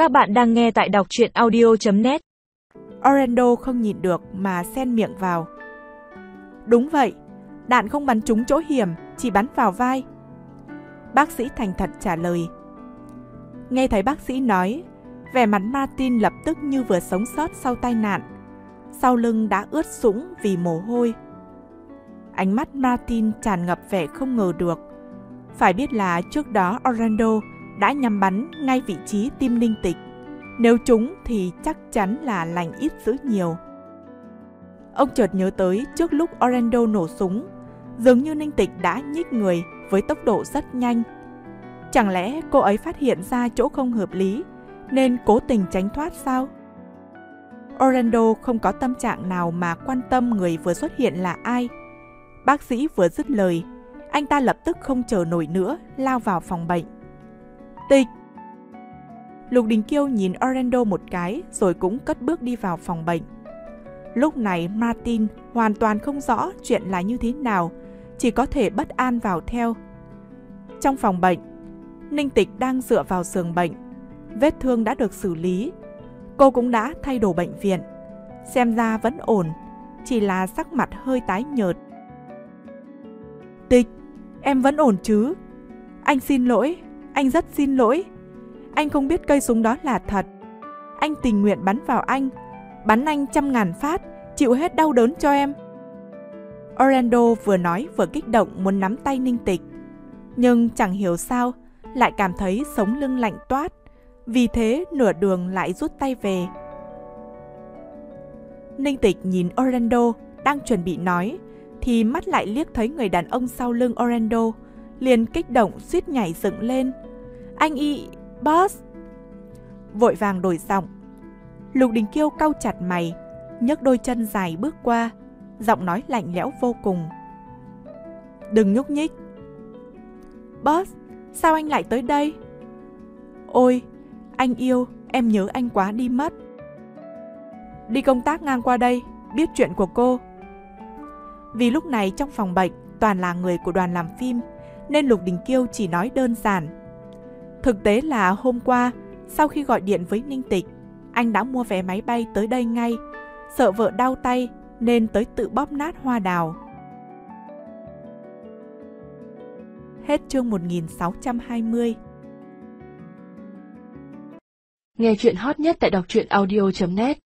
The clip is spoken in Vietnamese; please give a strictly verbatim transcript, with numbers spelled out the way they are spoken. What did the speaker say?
Các bạn đang nghe tại đọc truyện audio chấm net. Orlando không nhịn được mà xen miệng vào. Đúng vậy, đạn không bắn trúng chỗ hiểm, chỉ bắn vào vai. Bác sĩ thành thật trả lời. Nghe thấy bác sĩ nói, vẻ mặt Martin lập tức như vừa sống sót sau tai nạn. Sau lưng đã ướt sũng vì mồ hôi. Ánh mắt Martin tràn ngập vẻ không ngờ được. Phải biết là trước đó Orlando đã nhắm bắn ngay vị trí tim Ninh Tịch. Nếu trúng thì chắc chắn là lành ít dữ nhiều. Ông chợt nhớ tới trước lúc Orlando nổ súng, dường như Ninh Tịch đã nhích người với tốc độ rất nhanh. Chẳng lẽ cô ấy phát hiện ra chỗ không hợp lý nên cố tình tránh thoát sao? Orlando không có tâm trạng nào mà quan tâm người vừa xuất hiện là ai. Bác sĩ vừa dứt lời, anh ta lập tức không chờ nổi nữa lao vào phòng bệnh. Tịch! Lục Đình Kiêu nhìn Orlando một cái rồi cũng cất bước đi vào phòng bệnh. Lúc này Martin hoàn toàn không rõ chuyện là như thế nào, chỉ có thể bất an vào theo. Trong phòng bệnh, Ninh Tịch đang dựa vào giường bệnh. Vết thương đã được xử lý. Cô cũng đã thay đồ bệnh viện. Xem ra vẫn ổn, chỉ là sắc mặt hơi tái nhợt. Tịch, em vẫn ổn chứ? Anh xin lỗi, anh rất xin lỗi. Anh không biết cây súng đó là thật. Anh tình nguyện bắn vào anh, bắn anh trăm ngàn phát, chịu hết đau đớn cho em. Orlando vừa nói vừa kích động muốn nắm tay Ninh Tịch. Nhưng chẳng hiểu sao, lại cảm thấy sống lưng lạnh toát. Vì thế nửa đường lại rút tay về. Ninh Tịch nhìn Orlando đang chuẩn bị nói, thì mắt lại liếc thấy người đàn ông sau lưng Orlando, liền kích động suýt nhảy dựng lên. Anh y... Boss! Vội vàng đổi giọng. Lục Đình Kiêu cau chặt mày, nhấc đôi chân dài bước qua, giọng nói lạnh lẽo vô cùng. Đừng nhúc nhích. Boss, sao anh lại tới đây? Ôi, anh yêu, em nhớ anh quá đi mất. Đi công tác ngang qua đây, biết chuyện của cô. Vì lúc này trong phòng bệnh toàn là người của đoàn làm phim, nên Lục Đình Kiêu chỉ nói đơn giản. Thực tế là hôm qua, sau khi gọi điện với Ninh Tịch, anh đã mua vé máy bay tới đây ngay, sợ vợ đau tay nên tới tự bóp nát hoa đào. Hết chương một nghìn sáu trăm hai mươi. Nghe chuyện hot nhất tại đọc truyện audio chấm net.